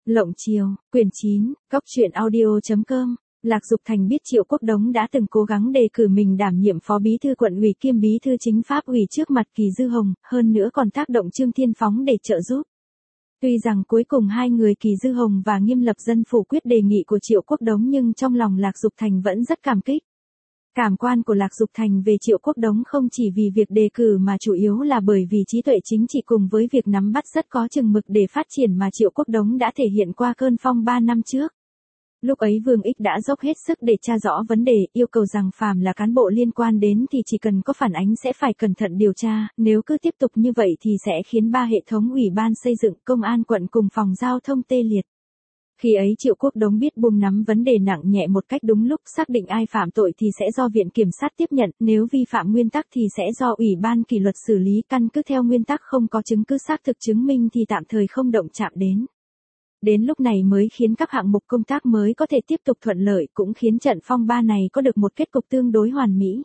Lộng Chiều, quyển 9, Cóc truyện audio.com. Lạc Dục Thành biết Triệu Quốc Đống đã từng cố gắng đề cử mình đảm nhiệm phó bí thư quận ủy kiêm bí thư chính pháp ủy trước mặt Kỳ Dư Hồng, hơn nữa còn tác động Trương Thiên Phóng để trợ giúp. Tuy rằng cuối cùng hai người Kỳ Dư Hồng và Nghiêm Lập Dân phủ quyết đề nghị của Triệu Quốc Đống, nhưng trong lòng Lạc Dục Thành vẫn rất cảm kích. Cảm quan của Lạc Dục Thành về Triệu Quốc Đống không chỉ vì việc đề cử mà chủ yếu là bởi vì trí tuệ chính trị cùng với việc nắm bắt rất có chừng mực để phát triển mà Triệu Quốc Đống đã thể hiện qua cơn phong 3 năm trước. Lúc ấy Vương Ích đã dốc hết sức để tra rõ vấn đề, yêu cầu rằng phàm là cán bộ liên quan đến thì chỉ cần có phản ánh sẽ phải cẩn thận điều tra, nếu cứ tiếp tục như vậy thì sẽ khiến ba hệ thống ủy ban xây dựng, công an quận cùng phòng giao thông tê liệt. Khi ấy Triệu Quốc Đống biết buông nắm vấn đề nặng nhẹ một cách đúng lúc, xác định ai phạm tội thì sẽ do Viện Kiểm sát tiếp nhận, nếu vi phạm nguyên tắc thì sẽ do Ủy ban kỷ luật xử lý, căn cứ theo nguyên tắc không có chứng cứ xác thực chứng minh thì tạm thời không động chạm đến. Đến lúc này mới khiến các hạng mục công tác mới có thể tiếp tục thuận lợi, cũng khiến trận phong ba này có được một kết cục tương đối hoàn mỹ.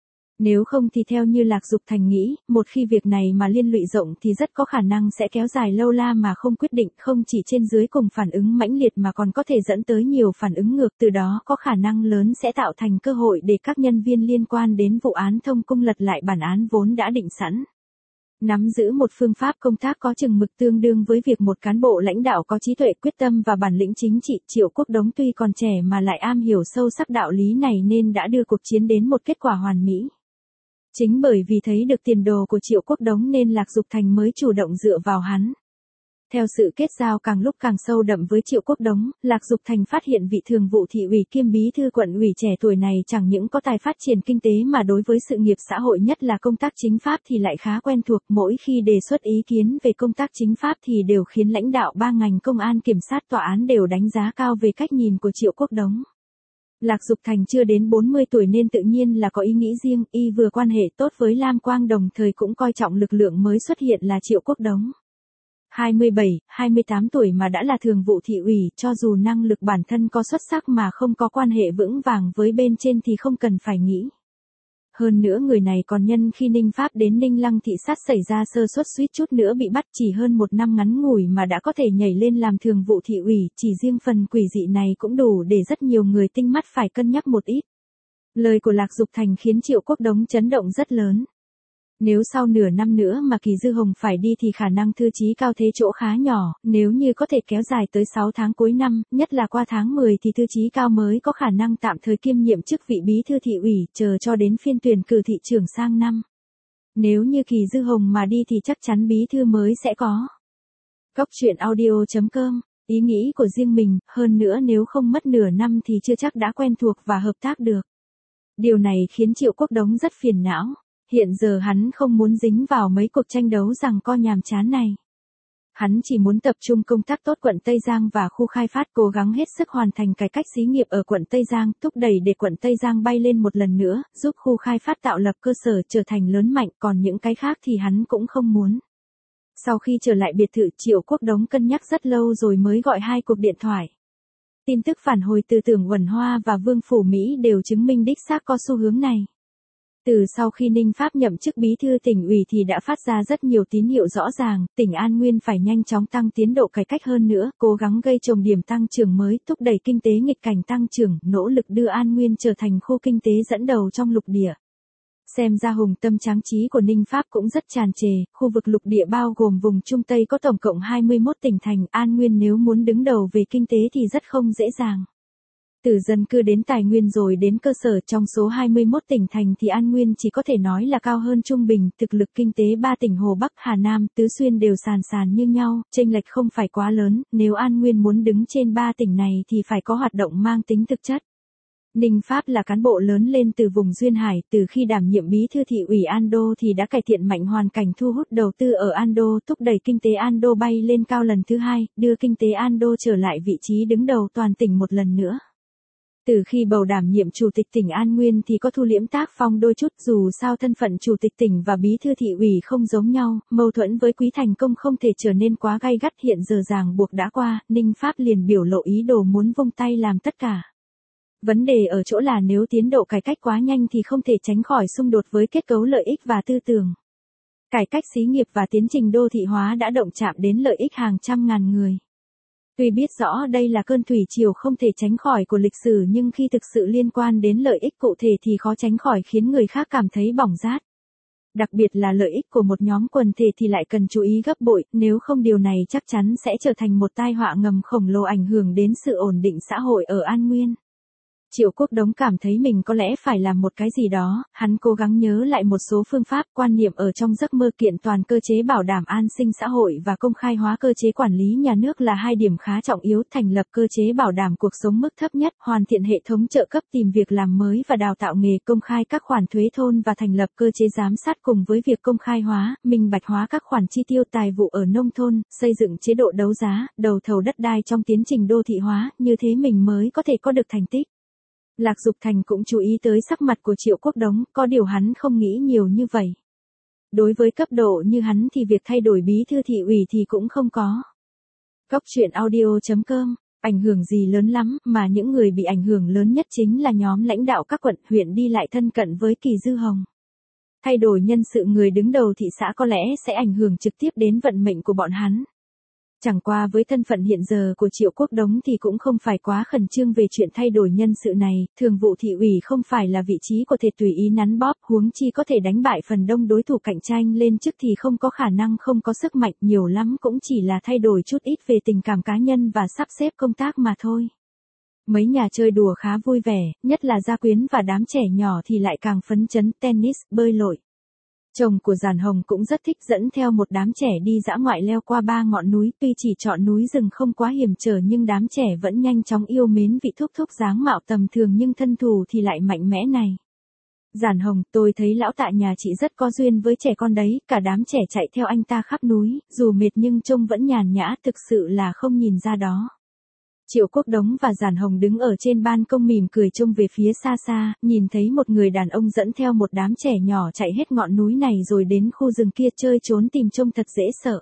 Nếu không thì theo như Lạc Dục Thành nghĩ, một khi việc này mà liên lụy rộng thì rất có khả năng sẽ kéo dài lâu la mà không quyết định, không chỉ trên dưới cùng phản ứng mãnh liệt mà còn có thể dẫn tới nhiều phản ứng ngược, từ đó có khả năng lớn sẽ tạo thành cơ hội để các nhân viên liên quan đến vụ án thông cung lật lại bản án vốn đã định sẵn. Nắm giữ một phương pháp công tác có chừng mực tương đương với việc một cán bộ lãnh đạo có trí tuệ, quyết tâm và bản lĩnh chính trị, Triệu Quốc Đống tuy còn trẻ mà lại am hiểu sâu sắc đạo lý này nên đã đưa cuộc chiến đến một kết quả hoàn mỹ. Chính bởi vì thấy được tiền đồ của Triệu Quốc Đống nên Lạc Dục Thành mới chủ động dựa vào hắn. Theo sự kết giao càng lúc càng sâu đậm với Triệu Quốc Đống, Lạc Dục Thành phát hiện vị thường vụ thị ủy kiêm bí thư quận ủy trẻ tuổi này chẳng những có tài phát triển kinh tế mà đối với sự nghiệp xã hội nhất là công tác chính pháp thì lại khá quen thuộc, mỗi khi đề xuất ý kiến về công tác chính pháp thì đều khiến lãnh đạo ba ngành công an, kiểm sát, tòa án đều đánh giá cao về cách nhìn của Triệu Quốc Đống. Lạc Dục Thành chưa đến 40 tuổi nên tự nhiên là có ý nghĩ riêng, y vừa quan hệ tốt với Lam Quang đồng thời cũng coi trọng lực lượng mới xuất hiện là Triệu Quốc Đống. 27, 28 tuổi mà đã là thường vụ thị ủy, cho dù năng lực bản thân có xuất sắc mà không có quan hệ vững vàng với bên trên thì không cần phải nghĩ. Hơn nữa người này còn nhân khi Ninh Pháp đến Ninh Lăng thị sát xảy ra sơ suất suýt chút nữa bị bắt, chỉ hơn một năm ngắn ngủi mà đã có thể nhảy lên làm thường vụ thị ủy, chỉ riêng phần quỷ dị này cũng đủ để rất nhiều người tinh mắt phải cân nhắc một ít. Lời của Lạc Dục Thành khiến Triệu Quốc Đống chấn động rất lớn. Nếu sau nửa năm nữa mà Kỳ Dư Hồng phải đi thì khả năng thư chí cao thế chỗ khá nhỏ, nếu như có thể kéo dài tới 6 tháng cuối năm, nhất là qua tháng 10 thì thư chí cao mới có khả năng tạm thời kiêm nhiệm chức vị bí thư thị ủy, chờ cho đến phiên tuyển cử thị trưởng sang năm. Nếu như Kỳ Dư Hồng mà đi thì chắc chắn bí thư mới sẽ có. Cóc truyện audio.com, ý nghĩ của riêng mình, hơn nữa nếu không mất nửa năm thì chưa chắc đã quen thuộc và hợp tác được. Điều này khiến Triệu Quốc Đống rất phiền não. Hiện giờ hắn không muốn dính vào mấy cuộc tranh đấu giằng co nhàm chán này. Hắn chỉ muốn tập trung công tác tốt quận Tây Giang và khu khai phát, cố gắng hết sức hoàn thành cải cách xí nghiệp ở quận Tây Giang, thúc đẩy để quận Tây Giang bay lên một lần nữa, giúp khu khai phát tạo lập cơ sở trở thành lớn mạnh, còn những cái khác thì hắn cũng không muốn. Sau khi trở lại biệt thự, Triệu Quốc Đống cân nhắc rất lâu rồi mới gọi 2 cuộc điện thoại. Tin tức phản hồi từ Tưởng Uẩn Hoa và Vương Phủ Mỹ đều chứng minh đích xác có xu hướng này. Từ sau khi Ninh Pháp nhậm chức bí thư tỉnh ủy thì đã phát ra rất nhiều tín hiệu rõ ràng, tỉnh An Nguyên phải nhanh chóng tăng tiến độ cải cách hơn nữa, cố gắng gây trồng điểm tăng trưởng mới, thúc đẩy kinh tế nghịch cảnh tăng trưởng, nỗ lực đưa An Nguyên trở thành khu kinh tế dẫn đầu trong lục địa. Xem ra hùng tâm tráng trí của Ninh Pháp cũng rất tràn trề, khu vực lục địa bao gồm vùng Trung Tây có tổng cộng 21 tỉnh thành, An Nguyên nếu muốn đứng đầu về kinh tế thì rất không dễ dàng. Từ dân cư đến tài nguyên rồi đến cơ sở, trong số 21 tỉnh thành thì An Nguyên chỉ có thể nói là cao hơn trung bình, thực lực kinh tế 3 tỉnh Hồ Bắc, Hà Nam, Tứ Xuyên đều sàn sàn như nhau, chênh lệch không phải quá lớn, nếu An Nguyên muốn đứng trên 3 tỉnh này thì phải có hoạt động mang tính thực chất. Ninh Pháp là cán bộ lớn lên từ vùng Duyên Hải, từ khi đảm nhiệm bí thư thị ủy An Đô thì đã cải thiện mạnh hoàn cảnh thu hút đầu tư ở An Đô, thúc đẩy kinh tế An Đô bay lên cao lần thứ 2, đưa kinh tế An Đô trở lại vị trí đứng đầu toàn tỉnh một lần nữa. Từ khi bầu đảm nhiệm chủ tịch tỉnh An Nguyên thì có thu liễm tác phong đôi chút, dù sao thân phận chủ tịch tỉnh và bí thư thị ủy không giống nhau, mâu thuẫn với Quý Thành Công không thể trở nên quá gay gắt, hiện giờ ràng buộc đã qua, Ninh Pháp liền biểu lộ ý đồ muốn vung tay làm tất cả. Vấn đề ở chỗ là nếu tiến độ cải cách quá nhanh thì không thể tránh khỏi xung đột với kết cấu lợi ích và tư tưởng. Cải cách xí nghiệp và tiến trình đô thị hóa đã động chạm đến lợi ích hàng trăm ngàn người. Tuy biết rõ đây là cơn thủy triều không thể tránh khỏi của lịch sử nhưng khi thực sự liên quan đến lợi ích cụ thể thì khó tránh khỏi khiến người khác cảm thấy bỏng rát. Đặc biệt là lợi ích của một nhóm quần thể thì lại cần chú ý gấp bội, nếu không điều này chắc chắn sẽ trở thành một tai họa ngầm khổng lồ ảnh hưởng đến sự ổn định xã hội ở An Nguyên. Triệu Quốc Đống cảm thấy mình có lẽ phải làm một cái gì đó, hắn cố gắng nhớ lại một số phương pháp quan niệm ở trong giấc mơ kiện toàn cơ chế bảo đảm an sinh xã hội và công khai hóa cơ chế quản lý nhà nước là hai điểm khá trọng yếu, thành lập cơ chế bảo đảm cuộc sống mức thấp nhất, hoàn thiện hệ thống trợ cấp tìm việc làm mới và đào tạo nghề, công khai các khoản thuế thôn và thành lập cơ chế giám sát cùng với việc công khai hóa, minh bạch hóa các khoản chi tiêu tài vụ ở nông thôn, xây dựng chế độ đấu giá, đấu thầu đất đai trong tiến trình đô thị hóa, như thế mình mới có thể có được thành tích. Lạc Dục Thành cũng chú ý tới sắc mặt của Triệu Quốc Đống, có điều hắn không nghĩ nhiều như vậy. Đối với cấp độ như hắn thì việc thay đổi bí thư thị ủy thì cũng không có. Góc truyện audio.com, ảnh hưởng gì lớn lắm, mà những người bị ảnh hưởng lớn nhất chính là nhóm lãnh đạo các quận, huyện đi lại thân cận với Kỳ Dư Hồng. Thay đổi nhân sự người đứng đầu thị xã có lẽ sẽ ảnh hưởng trực tiếp đến vận mệnh của bọn hắn. Chẳng qua với thân phận hiện giờ của Triệu Quốc Đống thì cũng không phải quá khẩn trương về chuyện thay đổi nhân sự này, thường vụ thị ủy không phải là vị trí có thể tùy ý nắn bóp, huống chi có thể đánh bại phần đông đối thủ cạnh tranh lên chức thì không có khả năng không có sức mạnh, nhiều lắm cũng chỉ là thay đổi chút ít về tình cảm cá nhân và sắp xếp công tác mà thôi. Mấy nhà chơi đùa khá vui vẻ, nhất là gia quyến và đám trẻ nhỏ thì lại càng phấn chấn, tennis, bơi lội. Chồng của Giản Hồng cũng rất thích dẫn theo một đám trẻ đi dã ngoại leo qua 3 ngọn núi, tuy chỉ chọn núi rừng không quá hiểm trở nhưng đám trẻ vẫn nhanh chóng yêu mến vị thúc thúc dáng mạo tầm thường nhưng thân thủ thì lại mạnh mẽ này. Giản Hồng, tôi thấy lão tạ nhà chị rất có duyên với trẻ con đấy, cả đám trẻ chạy theo anh ta khắp núi, dù mệt nhưng trông vẫn nhàn nhã, thực sự là không nhìn ra đó. Triệu Quốc Đống và Giản Hồng đứng ở trên ban công mỉm cười trông về phía xa xa, nhìn thấy một người đàn ông dẫn theo một đám trẻ nhỏ chạy hết ngọn núi này rồi đến khu rừng kia chơi trốn tìm trông thật dễ sợ.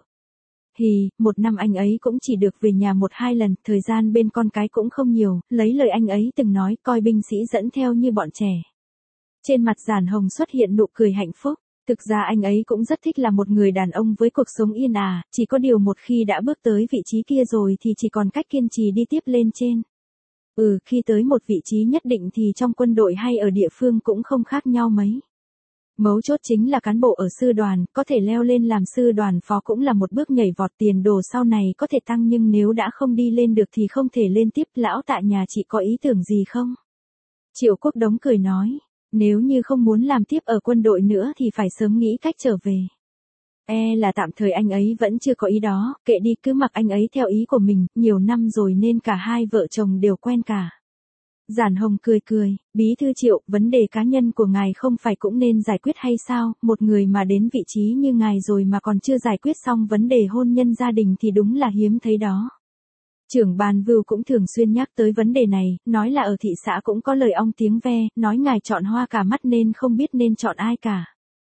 Một năm anh ấy cũng chỉ được về nhà 1-2 lần, thời gian bên con cái cũng không nhiều, lấy lời anh ấy từng nói coi binh sĩ dẫn theo như bọn trẻ. Trên mặt Giản Hồng xuất hiện nụ cười hạnh phúc. Thực ra anh ấy cũng rất thích là một người đàn ông với cuộc sống yên ả, chỉ có điều một khi đã bước tới vị trí kia rồi thì chỉ còn cách kiên trì đi tiếp lên trên. Khi tới một vị trí nhất định thì trong quân đội hay ở địa phương cũng không khác nhau mấy. Mấu chốt chính là cán bộ ở sư đoàn, có thể leo lên làm sư đoàn phó cũng là một bước nhảy vọt, tiền đồ sau này có thể tăng nhưng nếu đã không đi lên được thì không thể lên tiếp. Lão tạ nhà chị có ý tưởng gì không? Triệu Quốc Đống cười nói. Nếu như không muốn làm tiếp ở quân đội nữa thì phải sớm nghĩ cách trở về. Là tạm thời anh ấy vẫn chưa có ý đó, kệ đi, cứ mặc anh ấy theo ý của mình, nhiều năm rồi nên cả hai vợ chồng đều quen cả. Giản Hồng cười cười, bí thư Triệu, vấn đề cá nhân của ngài không phải cũng nên giải quyết hay sao, một người mà đến vị trí như ngài rồi mà còn chưa giải quyết xong vấn đề hôn nhân gia đình thì đúng là hiếm thấy đó. Trưởng ban Vưu cũng thường xuyên nhắc tới vấn đề này, nói là ở thị xã cũng có lời ong tiếng ve, nói ngài chọn hoa cả mắt nên không biết nên chọn ai cả.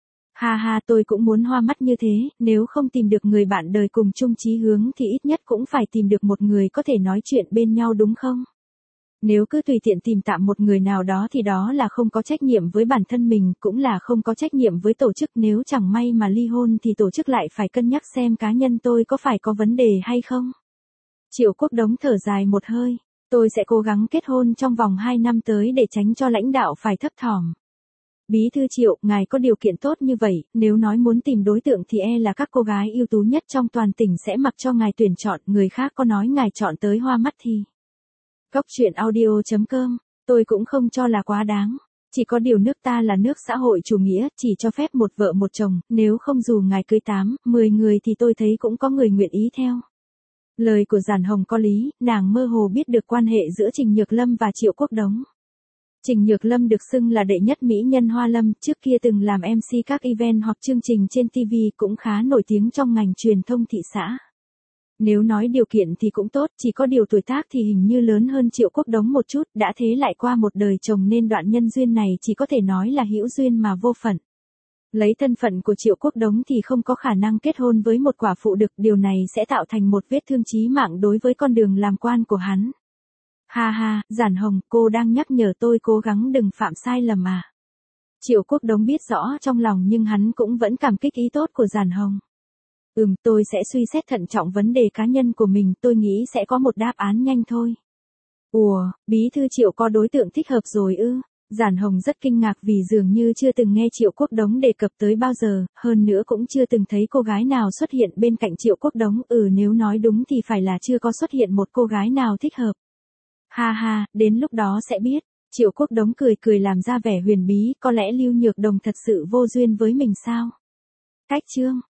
Tôi cũng muốn hoa mắt như thế, nếu không tìm được người bạn đời cùng chung chí hướng thì ít nhất cũng phải tìm được một người có thể nói chuyện bên nhau đúng không? Nếu cứ tùy tiện tìm tạm một người nào đó thì đó là không có trách nhiệm với bản thân mình, cũng là không có trách nhiệm với tổ chức, nếu chẳng may mà ly hôn thì tổ chức lại phải cân nhắc xem cá nhân tôi có phải có vấn đề hay không. Triệu Quốc Đống thở dài một hơi, tôi sẽ cố gắng kết hôn trong vòng 2 năm tới để tránh cho lãnh đạo phải thấp thỏm. Bí thư Triệu, ngài có điều kiện tốt như vậy, nếu nói muốn tìm đối tượng thì là các cô gái ưu tú nhất trong toàn tỉnh sẽ mặc cho ngài tuyển chọn, người khác có nói ngài chọn tới hoa mắt thì. Góc truyện audio.com, tôi cũng không cho là quá đáng. Chỉ có điều nước ta là nước xã hội chủ nghĩa, chỉ cho phép một vợ một chồng, nếu không dù ngài cưới 8-10 người thì tôi thấy cũng có người nguyện ý theo. Lời của Giản Hồng có lý, nàng mơ hồ biết được quan hệ giữa Trình Nhược Lâm và Triệu Quốc Đống. Trình Nhược Lâm được xưng là đệ nhất mỹ nhân Hoa Lâm, trước kia từng làm MC các event hoặc chương trình trên TV, cũng khá nổi tiếng trong ngành truyền thông thị xã. Nếu nói điều kiện thì cũng tốt, chỉ có điều tuổi tác thì hình như lớn hơn Triệu Quốc Đống một chút, đã thế lại qua một đời chồng nên đoạn nhân duyên này chỉ có thể nói là hữu duyên mà vô phận. Lấy thân phận của Triệu Quốc Đống thì không có khả năng kết hôn với một quả phụ được, điều này sẽ tạo thành một vết thương chí mạng đối với con đường làm quan của hắn. Giản Hồng, cô đang nhắc nhở tôi cố gắng đừng phạm sai lầm à. Triệu Quốc Đống biết rõ trong lòng nhưng hắn cũng vẫn cảm kích ý tốt của Giản Hồng. Tôi sẽ suy xét thận trọng vấn đề cá nhân của mình, tôi nghĩ sẽ có một đáp án nhanh thôi. Ủa, bí thư Triệu có đối tượng thích hợp rồi ư? Giản Hồng rất kinh ngạc vì dường như chưa từng nghe Triệu Quốc Đống đề cập tới bao giờ, hơn nữa cũng chưa từng thấy cô gái nào xuất hiện bên cạnh Triệu Quốc Đống. Nếu nói đúng thì phải là chưa có xuất hiện một cô gái nào thích hợp. Ha ha, đến lúc đó sẽ biết. Triệu Quốc Đống cười cười làm ra vẻ huyền bí, có lẽ Lưu Nhược Đồng thật sự vô duyên với mình sao? Cách chương